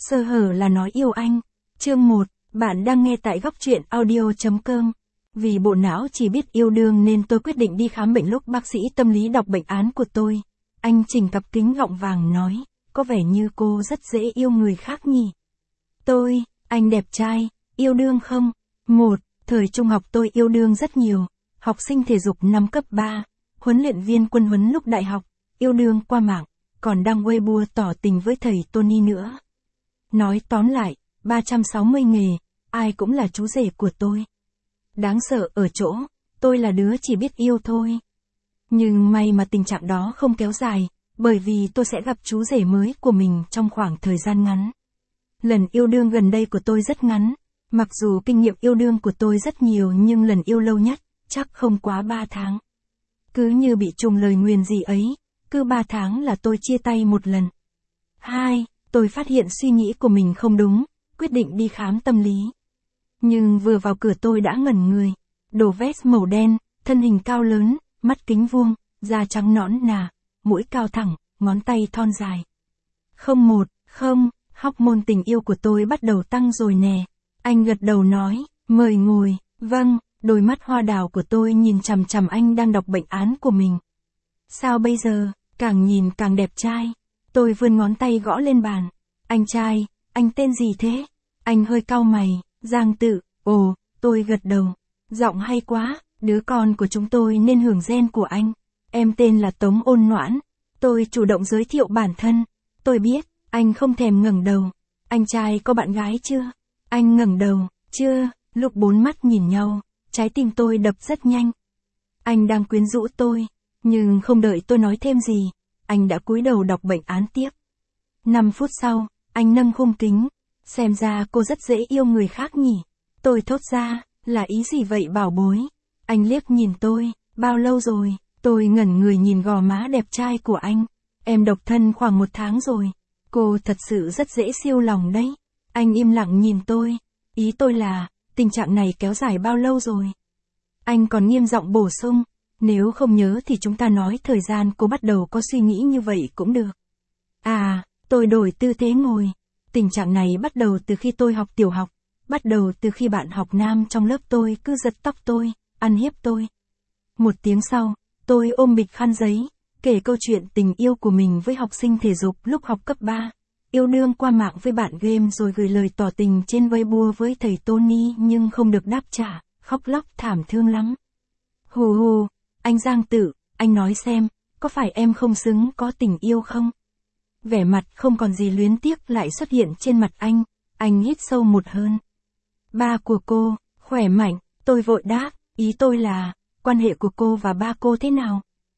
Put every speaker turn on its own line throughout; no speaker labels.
Sơ hở là nói yêu anh. Chương 1, bạn đang nghe tại góc truyện audio.com. Vì bộ não chỉ biết yêu đương nên tôi quyết định đi khám bệnh. Lúc bác sĩ tâm lý đọc bệnh án của tôi, anh chỉnh cặp kính gọng vàng nói, có vẻ như cô rất dễ yêu người khác nhỉ. Anh đẹp trai, yêu đương không? 1. Thời trung học tôi yêu đương rất nhiều, học sinh thể dục năm cấp 3, huấn luyện viên quân huấn lúc đại học, yêu đương qua mạng, còn đăng Weibo tỏ tình với thầy Tony nữa. Nói tóm lại, 360 nghề, ai cũng là chú rể của tôi. Đáng sợ ở chỗ, tôi là đứa chỉ biết yêu thôi. Nhưng may mà tình trạng đó không kéo dài, bởi vì tôi sẽ gặp chú rể mới của mình trong khoảng thời gian ngắn. Lần yêu đương gần đây của tôi rất ngắn, mặc dù kinh nghiệm yêu đương của tôi rất nhiều nhưng lần yêu lâu nhất, chắc không quá 3 tháng. Cứ như bị trùng lời nguyền gì ấy, cứ 3 tháng là tôi chia tay một lần. 2. Tôi phát hiện suy nghĩ của mình không đúng, quyết định đi khám tâm lý. Nhưng vừa vào cửa tôi đã ngẩn người. Đồ vest màu đen, thân hình cao lớn, mắt kính vuông, da trắng nõn nà, mũi cao thẳng, ngón tay thon dài. Không, hormone tình yêu của tôi bắt đầu tăng rồi nè. Anh gật đầu nói, mời ngồi. Vâng, đôi mắt hoa đào của tôi nhìn chằm chằm anh đang đọc bệnh án của mình. Sao bây giờ, càng nhìn càng đẹp trai. Tôi vươn ngón tay gõ lên bàn. Anh trai, anh tên gì thế? Anh hơi cau mày, Giang Tự. Ồ, tôi gật đầu. Giọng hay quá, đứa con của chúng tôi nên hưởng gen của anh. Em tên là Tống Ôn Noãn. Tôi chủ động giới thiệu bản thân. Tôi biết, anh không thèm ngẩng đầu. Anh trai có bạn gái chưa? Anh ngẩng đầu, chưa. Lúc bốn mắt nhìn nhau, trái tim tôi đập rất nhanh. Anh đang quyến rũ tôi, nhưng không đợi tôi nói thêm gì, anh đã cúi đầu đọc bệnh án tiếp. 5 phút sau, anh nâng khung kính. Xem ra cô rất dễ yêu người khác nhỉ. Tôi thốt ra, là ý gì vậy bảo bối? Anh liếc nhìn tôi, bao lâu rồi? Tôi ngẩn người nhìn gò má đẹp trai của anh. Em độc thân khoảng 1 tháng rồi. Cô thật sự rất dễ siêu lòng đấy. Anh im lặng nhìn tôi. Ý tôi là, tình trạng này kéo dài bao lâu rồi? Anh còn nghiêm giọng bổ sung, nếu không nhớ thì chúng ta nói thời gian cô bắt đầu có suy nghĩ như vậy cũng được. À, tôi đổi tư thế ngồi. Tình trạng này bắt đầu từ khi tôi học tiểu học, bắt đầu từ khi bạn học nam trong lớp tôi cứ giật tóc tôi, ăn hiếp tôi. 1 tiếng sau, tôi ôm bịch khăn giấy, kể câu chuyện tình yêu của mình với học sinh thể dục lúc học cấp 3, yêu đương qua mạng với bạn game rồi gửi lời tỏ tình trên Weibo với thầy Tony nhưng không được đáp trả, khóc lóc thảm thương lắm. Hù, anh Giang Tự, anh nói xem, có phải em không xứng có tình yêu không? Vẻ mặt không còn gì luyến tiếc lại xuất hiện trên mặt anh hít sâu một hơi. Ba của cô, khỏe mạnh, tôi vội đáp, ý tôi là, quan hệ của cô và ba cô thế nào?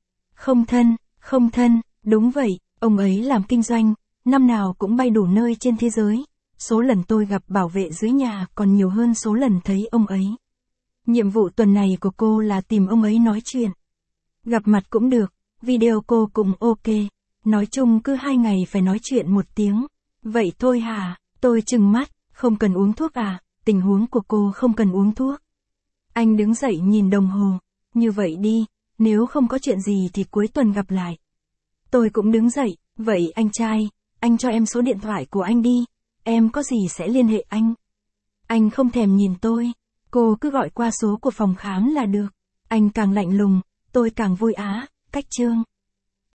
Không thân, đúng vậy, ông ấy làm kinh doanh, năm nào cũng bay đủ nơi trên thế giới. Số lần tôi gặp bảo vệ dưới nhà còn nhiều hơn số lần thấy ông ấy. Nhiệm vụ tuần này của cô là tìm ông ấy nói chuyện. Gặp mặt cũng được, video cô cũng ok. Nói chung cứ 2 ngày phải nói chuyện 1 tiếng. Vậy thôi hả? Tôi trừng mắt, không cần uống thuốc à? Tình huống của cô không cần uống thuốc. Anh đứng dậy nhìn đồng hồ. Như vậy đi, nếu không có chuyện gì thì cuối tuần gặp lại. Tôi cũng đứng dậy, vậy anh trai, anh cho em số điện thoại của anh đi. Em có gì sẽ liên hệ anh. Anh không thèm nhìn tôi. Cô cứ gọi qua số của phòng khám là được. Anh càng lạnh lùng, tôi càng vui á, cách chương.